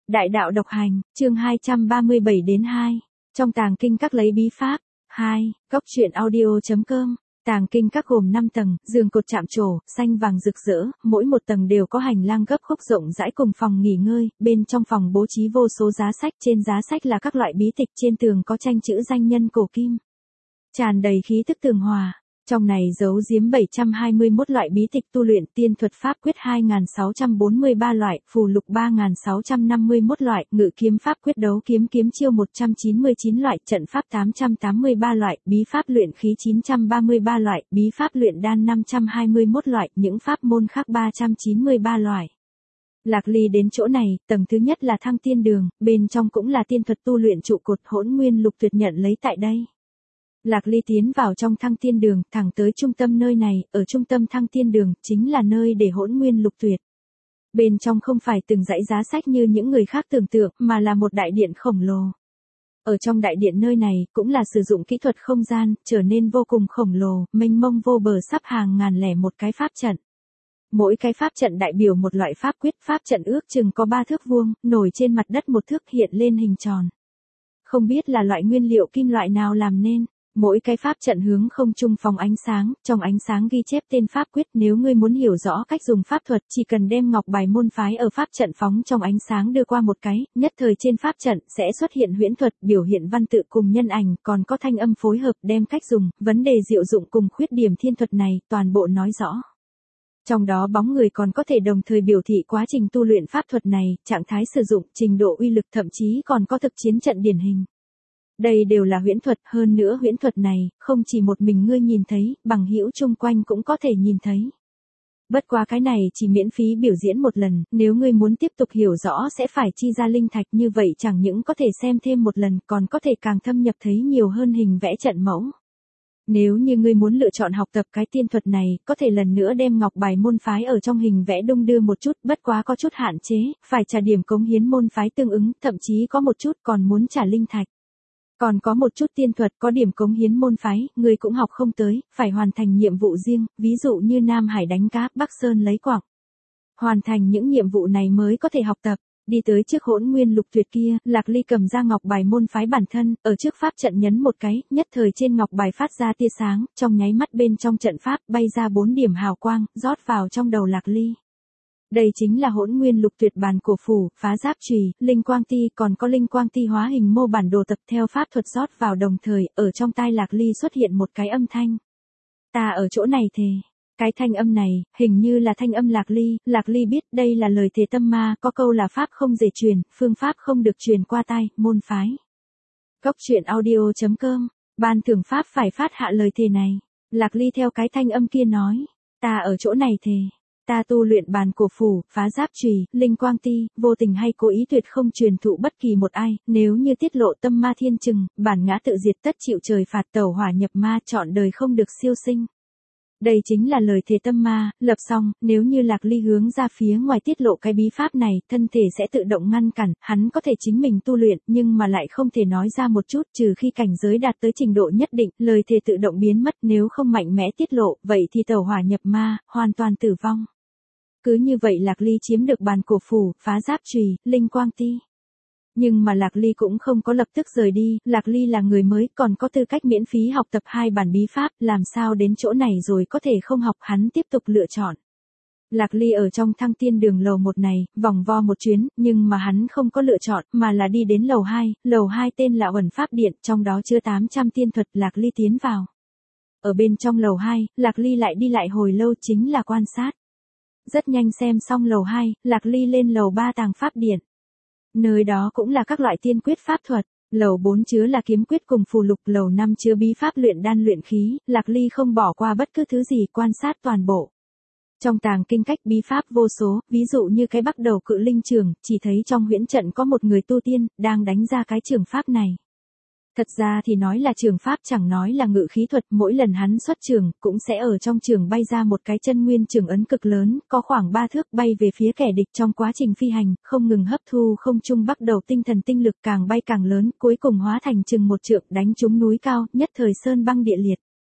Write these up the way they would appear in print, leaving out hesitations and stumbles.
Đại đạo độc hành, chương 237 đến 2. Trong tàng kinh các lấy bí pháp. 2. Góc truyện audio.com. Tàng kinh các gồm 5 tầng, giường cột chạm trổ, xanh vàng rực rỡ, mỗi một tầng đều có hành lang gấp khúc rộng rãi cùng phòng nghỉ ngơi, bên trong phòng bố trí vô số giá sách, trên giá sách là các loại bí tịch, trên tường có tranh chữ danh nhân cổ kim. Tràn đầy khí tức tường hòa. Trong này giấu giếm 721 loại bí tịch tu luyện, tiên thuật pháp quyết 2643 loại, phù lục 3651 loại, ngự kiếm pháp quyết đấu kiếm chiêu 199 loại, trận pháp 883 loại, bí pháp luyện khí 933 loại, bí pháp luyện đan 521 loại, những pháp môn khác 393 loại. Lạc Ly đến chỗ này, tầng thứ nhất là Thăng Tiên Đường, bên trong cũng là tiên thuật tu luyện trụ cột, Hỗn Nguyên Lục Tuyệt nhận lấy tại đây. Lạc Ly tiến vào trong Thăng Tiên Đường, thẳng tới trung tâm nơi này, ở trung tâm Thăng Tiên Đường, chính là nơi để Hỗn Nguyên Lục Tuyệt. Bên trong không phải từng dãy giá sách như những người khác tưởng tượng, mà là một đại điện khổng lồ. Ở trong đại điện nơi này, cũng là sử dụng kỹ thuật không gian, trở nên vô cùng khổng lồ, mênh mông vô bờ sắp hàng ngàn lẻ một cái pháp trận. Mỗi cái pháp trận đại biểu một loại pháp quyết, pháp trận ước chừng có 3 thước vuông, nổi trên mặt đất 1 thước hiện lên hình tròn. Không biết là loại nguyên liệu kim loại nào làm nên. Mỗi cái pháp trận hướng không trung phóng ánh sáng, trong ánh sáng ghi chép tên pháp quyết, nếu ngươi muốn hiểu rõ cách dùng pháp thuật, chỉ cần đem ngọc bài môn phái ở pháp trận phóng trong ánh sáng đưa qua một cái, nhất thời trên pháp trận sẽ xuất hiện huyễn thuật, biểu hiện văn tự cùng nhân ảnh, còn có thanh âm phối hợp, đem cách dùng, vấn đề diệu dụng cùng khuyết điểm thiên thuật này, toàn bộ nói rõ. Trong đó bóng người còn có thể đồng thời biểu thị quá trình tu luyện pháp thuật này, trạng thái sử dụng, trình độ uy lực, thậm chí còn có thực chiến trận điển hình. Đây đều là huyễn thuật, hơn nữa huyễn thuật này, không chỉ một mình ngươi nhìn thấy, bằng hữu chung quanh cũng có thể nhìn thấy. Bất quá cái này chỉ miễn phí biểu diễn một lần, nếu ngươi muốn tiếp tục hiểu rõ sẽ phải chi ra linh thạch, như vậy chẳng những có thể xem thêm một lần, còn có thể càng thâm nhập thấy nhiều hơn hình vẽ trận mẫu. Nếu như ngươi muốn lựa chọn học tập cái tiên thuật này, có thể lần nữa đem ngọc bài môn phái ở trong hình vẽ đung đưa một chút, bất quá có chút hạn chế, phải trả điểm cống hiến môn phái tương ứng, thậm chí có một chút còn muốn trả linh thạch. Còn có một chút tiên thuật có điểm cống hiến môn phái, người cũng học không tới, phải hoàn thành nhiệm vụ riêng, ví dụ như Nam Hải đánh cá, Bắc Sơn lấy quặng. Hoàn thành những nhiệm vụ này mới có thể học tập. Đi tới trước Hỗn Nguyên Lục Tuyệt kia, Lạc Ly cầm ra ngọc bài môn phái bản thân, ở trước pháp trận nhấn một cái, nhất thời trên ngọc bài phát ra tia sáng, trong nháy mắt bên trong trận pháp bay ra 4 điểm hào quang, rót vào trong đầu Lạc Ly. Đây chính là Hỗn Nguyên Lục Tuyệt bàn cổ phủ, phá giáp chùy, linh quang ti, còn có linh quang ti hóa hình mô bản đồ tập theo pháp thuật rót vào đồng thời, ở trong tai Lạc Ly xuất hiện một cái âm thanh. Ta ở chỗ này thề. Cái thanh âm này, hình như là thanh âm Lạc Ly biết đây là lời thề tâm ma, có câu là pháp không dễ truyền, phương pháp không được truyền qua tai, môn phái. Góc truyện audio.com, ban thưởng pháp phải phát hạ lời thề này. Lạc Ly theo cái thanh âm kia nói, ta ở chỗ này thề. Ta tu luyện bàn cổ phủ, phá giáp chùy, linh quang ti, vô tình hay cố ý tuyệt không truyền thụ bất kỳ một ai, nếu như tiết lộ tâm ma thiên trừng, bản ngã tự diệt tất chịu trời phạt, tẩu hỏa nhập ma, trọn đời không được siêu sinh. Đây chính là lời thề tâm ma, lập xong, nếu như Lạc Ly hướng ra phía ngoài tiết lộ cái bí pháp này, thân thể sẽ tự động ngăn cản, hắn có thể chính mình tu luyện, nhưng mà lại không thể nói ra một chút, trừ khi cảnh giới đạt tới trình độ nhất định, lời thề tự động biến mất, nếu không mạnh mẽ tiết lộ, vậy thì tẩu hỏa nhập ma, hoàn toàn tử vong. Cứ như vậy Lạc Ly chiếm được bàn cổ phủ, phá giáp chùy, linh quang ti. Nhưng mà Lạc Ly cũng không có lập tức rời đi, Lạc Ly là người mới, còn có tư cách miễn phí học tập 2 bản bí pháp, làm sao đến chỗ này rồi có thể không học, hắn tiếp tục lựa chọn. Lạc Ly ở trong Thăng Tiên Đường lầu 1 này, vòng vo một chuyến, nhưng mà hắn không có lựa chọn, mà là đi đến lầu 2 tên là Uẩn Pháp Điện, trong đó chứa 800 tiên thuật, Lạc Ly tiến vào. Ở bên trong lầu 2, Lạc Ly lại đi lại hồi lâu chính là quan sát. Rất nhanh xem xong lầu 2, Lạc Ly lên lầu 3 Tàng Pháp Điện. Nơi đó cũng là các loại tiên quyết pháp thuật, lầu 4 chứa là kiếm quyết cùng phù lục, lầu 5 chứa bí pháp luyện đan luyện khí, Lạc Ly không bỏ qua bất cứ thứ gì, quan sát toàn bộ. Trong tàng kinh cách bí pháp vô số, ví dụ như cái bắt đầu cự linh trường, chỉ thấy trong huyễn trận có một người tu tiên, đang đánh ra cái trường pháp này. Thật ra thì nói là trường pháp chẳng nói là ngự khí thuật, mỗi lần hắn xuất trường, cũng sẽ ở trong trường bay ra một cái chân nguyên trường ấn cực lớn, có khoảng 3 thước bay về phía kẻ địch trong quá trình phi hành, không ngừng hấp thu không trung bắt đầu tinh thần tinh lực càng bay càng lớn, cuối cùng hóa thành chừng 1 trượng đánh trúng núi cao, nhất thời sơn băng địa liệt.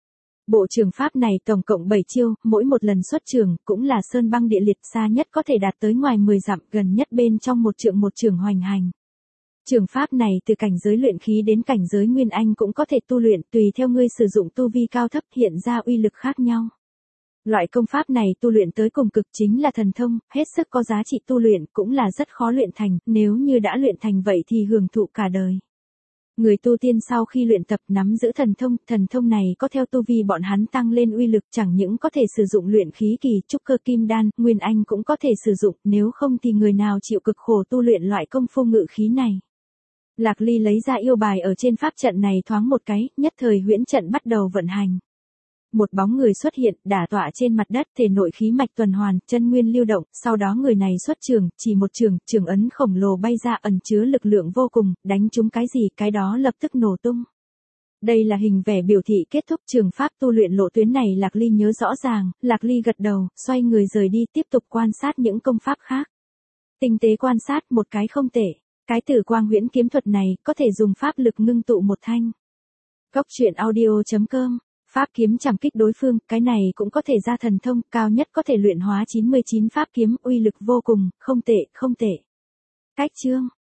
Bộ trường pháp này tổng cộng 7 chiêu, mỗi một lần xuất trường cũng là sơn băng địa liệt, xa nhất có thể đạt tới ngoài 10 dặm, gần nhất bên trong một trường hoành hành. Trường pháp này từ cảnh giới luyện khí đến cảnh giới nguyên anh cũng có thể tu luyện, tùy theo ngươi sử dụng tu vi cao thấp hiện ra uy lực khác nhau. Loại công pháp này tu luyện tới cùng cực chính là thần thông, hết sức có giá trị tu luyện, cũng là rất khó luyện thành, nếu như đã luyện thành vậy thì hưởng thụ cả đời. Người tu tiên sau khi luyện tập nắm giữ thần thông này có theo tu vi bọn hắn tăng lên uy lực, chẳng những có thể sử dụng luyện khí kỳ, trúc cơ kim đan, nguyên anh cũng có thể sử dụng, nếu không thì người nào chịu cực khổ tu luyện loại công phu ngự khí này. Lạc Ly lấy ra yêu bài ở trên pháp trận này thoáng một cái, nhất thời huyễn trận bắt đầu vận hành. Một bóng người xuất hiện, đả tọa trên mặt đất, thể nội khí mạch tuần hoàn, chân nguyên lưu động, sau đó người này xuất trường, chỉ một trường ấn khổng lồ bay ra, ẩn chứa lực lượng vô cùng, đánh trúng cái gì, cái đó lập tức nổ tung. Đây là hình vẽ biểu thị kết thúc trường pháp tu luyện lộ tuyến này, Lạc Ly nhớ rõ ràng, Lạc Ly gật đầu, xoay người rời đi, tiếp tục quan sát những công pháp khác. Tinh tế quan sát một cái không tệ, cái tử quang huyễn kiếm thuật này, có thể dùng pháp lực ngưng tụ một thanh. Cốc truyện audio.com. Pháp kiếm chảm kích đối phương, cái này cũng có thể ra thần thông, cao nhất có thể luyện hóa 99 pháp kiếm, uy lực vô cùng, không tệ. Cách chương